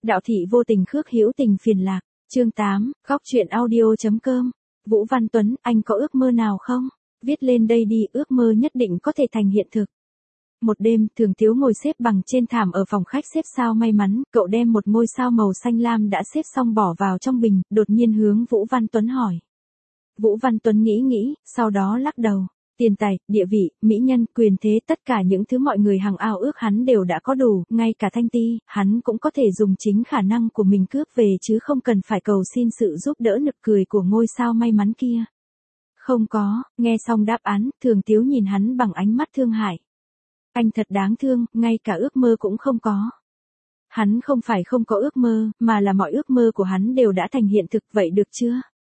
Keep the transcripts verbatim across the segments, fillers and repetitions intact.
Đạo thị vô tình khước hữu tình phiền lạc. Chương tám, góc truyện audio.com. Vũ Văn Tuấn, anh có ước mơ nào không? Viết lên đây đi, ước mơ nhất định có thể thành hiện thực. Một đêm, Thường Tiếu ngồi xếp bằng trên thảm ở phòng khách xếp sao may mắn, cậu đem một ngôi sao màu xanh lam đã xếp xong bỏ vào trong bình, đột nhiên hướng Vũ Văn Tuấn hỏi. Vũ Văn Tuấn nghĩ nghĩ, sau đó lắc đầu. Tiền tài, địa vị, mỹ nhân, quyền thế, tất cả những thứ mọi người hằng ao ước hắn đều đã có đủ, ngay cả Thanh Ti, hắn cũng có thể dùng chính khả năng của mình cướp về chứ không cần phải cầu xin sự giúp đỡ nực cười của ngôi sao may mắn kia. Không có, nghe xong đáp án, Thường Tiếu nhìn hắn bằng ánh mắt thương hại. Anh thật đáng thương, ngay cả ước mơ cũng không có. Hắn không phải không có ước mơ, mà là mọi ước mơ của hắn đều đã thành hiện thực, vậy được chưa?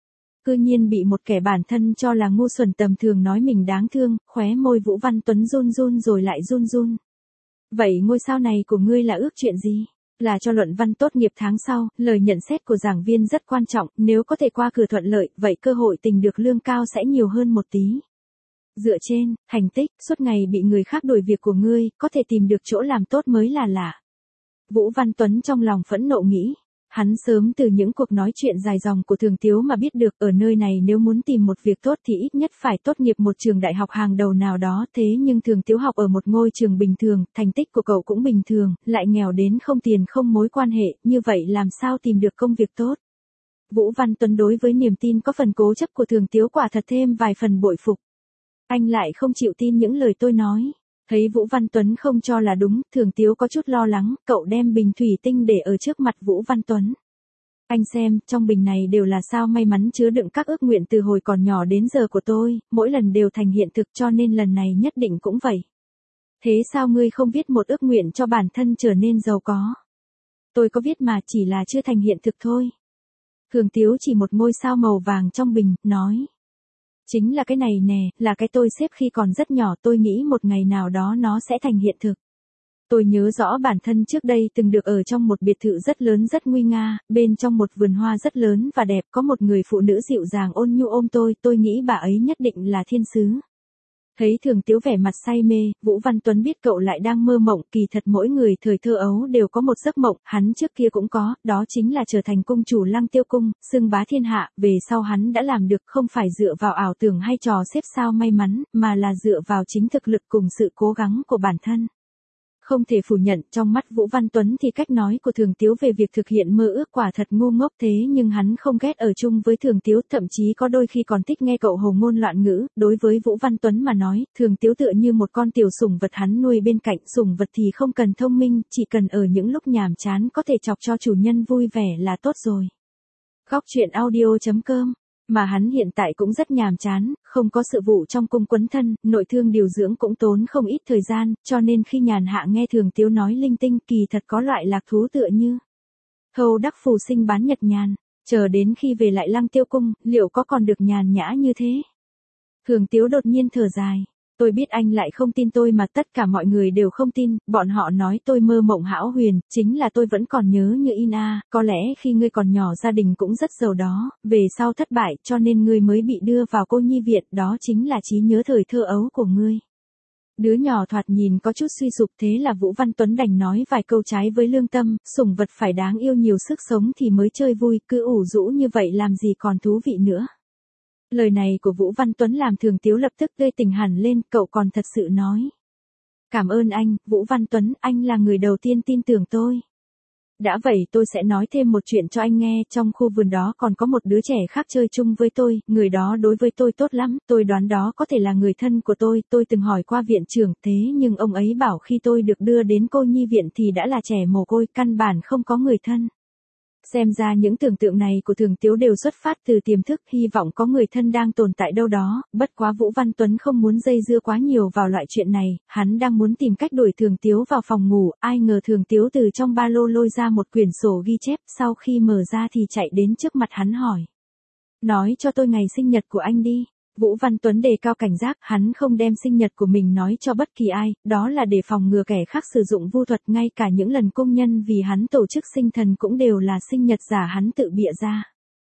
Cư nhiên bị một kẻ bản thân cho là ngu xuẩn tầm thường nói mình đáng thương, khóe môi Vũ Văn Tuấn run run rồi lại run run. Vậy ngôi sao này của ngươi là ước chuyện gì? Là cho luận văn tốt nghiệp tháng sau, lời nhận xét của giảng viên rất quan trọng, nếu có thể qua cửa thuận lợi, vậy cơ hội tình được lương cao sẽ nhiều hơn một tí. Dựa trên, thành tích, suốt ngày bị người khác đuổi việc của ngươi, có thể tìm được chỗ làm tốt mới là lạ. Vũ Văn Tuấn trong lòng phẫn nộ nghĩ. Hắn sớm từ những cuộc nói chuyện dài dòng của Thường Tiếu mà biết được ở nơi này nếu muốn tìm một việc tốt thì ít nhất phải tốt nghiệp một trường đại học hàng đầu nào đó, thế nhưng Thường Tiếu học ở một ngôi trường bình thường, thành tích của cậu cũng bình thường, lại nghèo đến không tiền không mối quan hệ, như vậy làm sao tìm được công việc tốt. Vũ Văn Tuấn đối với niềm tin có phần cố chấp của Thường Tiếu quả thật thêm vài phần bội phục. Anh lại không chịu tin những lời tôi nói. Thấy Vũ Văn Tuấn không cho là đúng, Thường Tiếu có chút lo lắng, cậu đem bình thủy tinh để ở trước mặt Vũ Văn Tuấn. Anh xem, trong bình này đều là sao may mắn chứa đựng các ước nguyện từ hồi còn nhỏ đến giờ của tôi, mỗi lần đều thành hiện thực cho nên lần này nhất định cũng vậy. Thế sao ngươi không viết một ước nguyện cho bản thân trở nên giàu có? Tôi có viết mà chỉ là chưa thành hiện thực thôi. Thường Tiếu chỉ một ngôi sao màu vàng trong bình, nói. Chính là cái này nè, là cái tôi xếp khi còn rất nhỏ, tôi nghĩ một ngày nào đó nó sẽ thành hiện thực. Tôi nhớ rõ bản thân trước đây từng được ở trong một biệt thự rất lớn rất nguy nga, bên trong một vườn hoa rất lớn và đẹp, có một người phụ nữ dịu dàng ôn nhu ôm tôi, tôi nghĩ bà ấy nhất định là thiên sứ. Thấy Thường Tiếu vẻ mặt say mê, Vũ Văn Tuấn biết cậu lại đang mơ mộng, kỳ thật mỗi người thời thơ ấu đều có một giấc mộng, hắn trước kia cũng có, đó chính là trở thành cung chủ Lăng Tiêu Cung, xưng bá thiên hạ, về sau hắn đã làm được không phải dựa vào ảo tưởng hay trò xếp sao may mắn, mà là dựa vào chính thực lực cùng sự cố gắng của bản thân. Không thể phủ nhận, trong mắt Vũ Văn Tuấn thì cách nói của Thường Tiếu về việc thực hiện mơ ước quả thật ngu ngốc, thế nhưng hắn không ghét ở chung với Thường Tiếu, thậm chí có đôi khi còn thích nghe cậu hồ ngôn loạn ngữ. Đối với Vũ Văn Tuấn mà nói, Thường Tiếu tựa như một con tiểu sủng vật hắn nuôi bên cạnh, sủng vật thì không cần thông minh, chỉ cần ở những lúc nhàm chán có thể chọc cho chủ nhân vui vẻ là tốt rồi. Góc truyện audio.com. Mà hắn hiện tại cũng rất nhàm chán, không có sự vụ trong cung quấn thân, nội thương điều dưỡng cũng tốn không ít thời gian, cho nên khi nhàn hạ nghe Thường Tiếu nói linh tinh, kỳ thật có loại lạc thú tựa như Hầu đắc phù sinh bán nhật nhàn, chờ đến khi về lại Lăng Tiêu Cung, liệu có còn được nhàn nhã như thế? Thường Tiếu đột nhiên thở dài. Tôi biết anh lại không tin tôi mà tất cả mọi người đều không tin, bọn họ nói tôi mơ mộng hão huyền, chính là tôi vẫn còn nhớ như in a, có lẽ khi ngươi còn nhỏ gia đình cũng rất giàu đó, về sau thất bại cho nên ngươi mới bị đưa vào cô nhi viện, đó chính là trí nhớ thời thơ ấu của ngươi. Đứa nhỏ thoạt nhìn có chút suy sụp, thế là Vũ Văn Tuấn đành nói vài câu trái với lương tâm, sủng vật phải đáng yêu nhiều sức sống thì mới chơi vui, cứ ủ rũ như vậy làm gì còn thú vị nữa. Lời này của Vũ Văn Tuấn làm Thường Tiếu lập tức tươi tỉnh hẳn lên, cậu còn thật sự nói. Cảm ơn anh, Vũ Văn Tuấn, anh là người đầu tiên tin tưởng tôi. Đã vậy tôi sẽ nói thêm một chuyện cho anh nghe, trong khu vườn đó còn có một đứa trẻ khác chơi chung với tôi, người đó đối với tôi tốt lắm, tôi đoán đó có thể là người thân của tôi, tôi từng hỏi qua viện trưởng, thế nhưng ông ấy bảo khi tôi được đưa đến cô nhi viện thì đã là trẻ mồ côi, căn bản không có người thân. Xem ra những tưởng tượng này của Thường Tiếu đều xuất phát từ tiềm thức, hy vọng có người thân đang tồn tại đâu đó, bất quá Vũ Văn Tuấn không muốn dây dưa quá nhiều vào loại chuyện này, hắn đang muốn tìm cách đuổi Thường Tiếu vào phòng ngủ, ai ngờ Thường Tiếu từ trong ba lô lôi ra một quyển sổ ghi chép, sau khi mở ra thì chạy đến trước mặt hắn hỏi. Nói cho tôi ngày sinh nhật của anh đi. Vũ Văn Tuấn đề cao cảnh giác, hắn không đem sinh nhật của mình nói cho bất kỳ ai, đó là để phòng ngừa kẻ khác sử dụng vu thuật, ngay cả những lần công nhân vì hắn tổ chức sinh thần cũng đều là sinh nhật giả hắn tự bịa ra.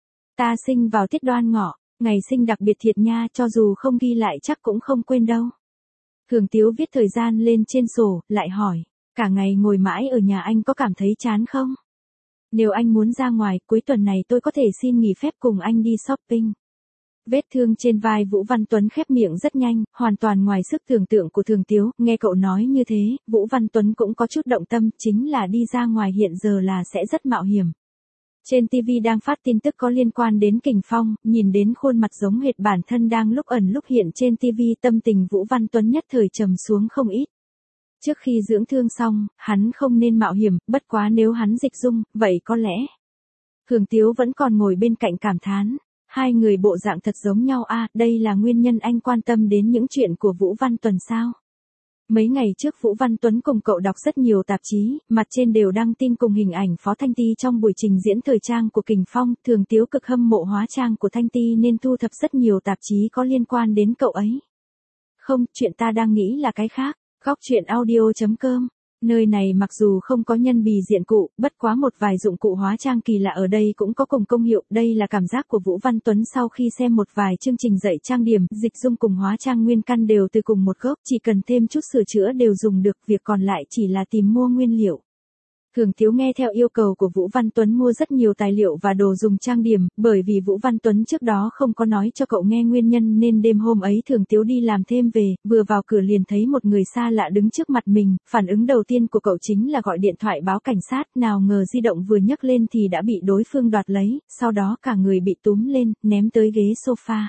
Ta sinh vào tiết Đoan Ngọ, ngày sinh đặc biệt thiệt nha, cho dù không ghi lại chắc cũng không quên đâu. Thường Tiếu viết thời gian lên trên sổ, lại hỏi, cả ngày ngồi mãi ở nhà anh có cảm thấy chán không? Nếu anh muốn ra ngoài, cuối tuần này tôi có thể xin nghỉ phép cùng anh đi shopping. Vết thương trên vai Vũ Văn Tuấn khép miệng rất nhanh, hoàn toàn ngoài sức tưởng tượng của Thường Tiếu, nghe cậu nói như thế, Vũ Văn Tuấn cũng có chút động tâm, chính là đi ra ngoài hiện giờ là sẽ rất mạo hiểm. Trên ti vi đang phát tin tức có liên quan đến Kình Phong, nhìn đến khuôn mặt giống hệt bản thân đang lúc ẩn lúc hiện trên ti vi, tâm tình Vũ Văn Tuấn nhất thời trầm xuống không ít. Trước khi dưỡng thương xong, hắn không nên mạo hiểm, bất quá nếu hắn dịch dung, vậy có lẽ. Thường Tiếu vẫn còn ngồi bên cạnh cảm thán. Hai người bộ dạng thật giống nhau a, à, đây là nguyên nhân anh quan tâm đến những chuyện của Vũ Văn Tuấn sao? Mấy ngày trước Vũ Văn Tuấn cùng cậu đọc rất nhiều tạp chí, mặt trên đều đăng tin cùng hình ảnh Phó Thanh Ti trong buổi trình diễn thời trang của Kình Phong, Thường Tiếu cực hâm mộ hóa trang của Thanh Ti nên thu thập rất nhiều tạp chí có liên quan đến cậu ấy. Không, chuyện ta đang nghĩ là cái khác. Góc truyện audio chấm com. Nơi này mặc dù không có nhân bì diện cụ, bất quá một vài dụng cụ hóa trang kỳ lạ ở đây cũng có cùng công hiệu. Đây là cảm giác của Vũ Văn Tuấn sau khi xem một vài chương trình dạy trang điểm, dịch dung cùng hóa trang nguyên căn đều từ cùng một gốc, chỉ cần thêm chút sửa chữa đều dùng được, việc còn lại chỉ là tìm mua nguyên liệu. Thường Tiếu nghe theo yêu cầu của Vũ Văn Tuấn mua rất nhiều tài liệu và đồ dùng trang điểm, bởi vì Vũ Văn Tuấn trước đó không có nói cho cậu nghe nguyên nhân nên đêm hôm ấy Thường Tiếu đi làm thêm về, vừa vào cửa liền thấy một người xa lạ đứng trước mặt mình, phản ứng đầu tiên của cậu chính là gọi điện thoại báo cảnh sát, nào ngờ di động vừa nhấc lên thì đã bị đối phương đoạt lấy, sau đó cả người bị túm lên, ném tới ghế sofa.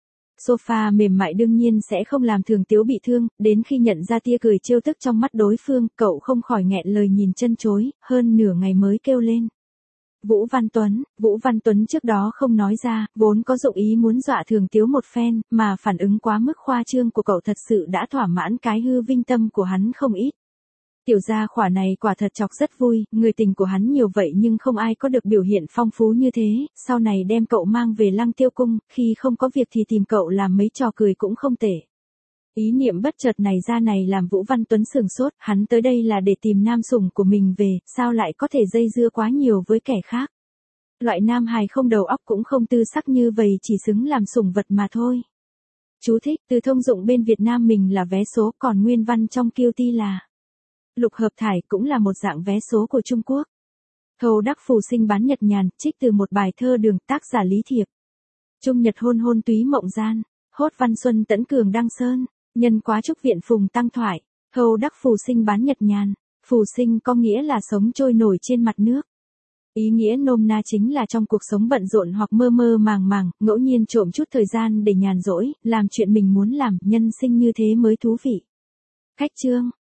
Sofa mềm mại đương nhiên sẽ không làm Thường Tiếu bị thương, đến khi nhận ra tia cười trêu tức trong mắt đối phương, cậu không khỏi nghẹn lời nhìn chân chối, hơn nửa ngày mới kêu lên. Vũ Văn Tuấn, Vũ Văn Tuấn trước đó không nói ra, vốn có dụng ý muốn dọa Thường Tiếu một phen, mà phản ứng quá mức khoa trương của cậu thật sự đã thỏa mãn cái hư vinh tâm của hắn không ít. Tiểu gia khỏa này quả thật chọc rất vui, người tình của hắn nhiều vậy nhưng không ai có được biểu hiện phong phú như thế, sau này đem cậu mang về Lăng Tiêu Cung, khi không có việc thì tìm cậu làm mấy trò cười cũng không tệ. Ý niệm bất chợt này ra này làm Vũ Văn Tuấn sửng sốt, hắn tới đây là để tìm nam sủng của mình về, sao lại có thể dây dưa quá nhiều với kẻ khác. Loại nam hài không đầu óc cũng không tư sắc như vậy chỉ xứng làm sủng vật mà thôi. Chú thích, từ thông dụng bên Việt Nam mình là vé số, còn nguyên văn trong Kiêu Ti là lục hợp thải, cũng là một dạng vé số của Trung Quốc. Thầu đắc phù sinh bán nhật nhàn, trích từ một bài thơ Đường, tác giả Lý Thiệp. Trung nhật hôn hôn túy mộng gian, hốt văn xuân tẫn cường đăng sơn, nhân quá trúc viện phùng tăng thoại. Thầu đắc phù sinh bán nhật nhàn, phù sinh có nghĩa là sống trôi nổi trên mặt nước. Ý nghĩa nôm na chính là trong cuộc sống bận rộn hoặc mơ mơ màng màng, ngẫu nhiên trộm chút thời gian để nhàn rỗi, làm chuyện mình muốn làm, nhân sinh như thế mới thú vị. Khách chương.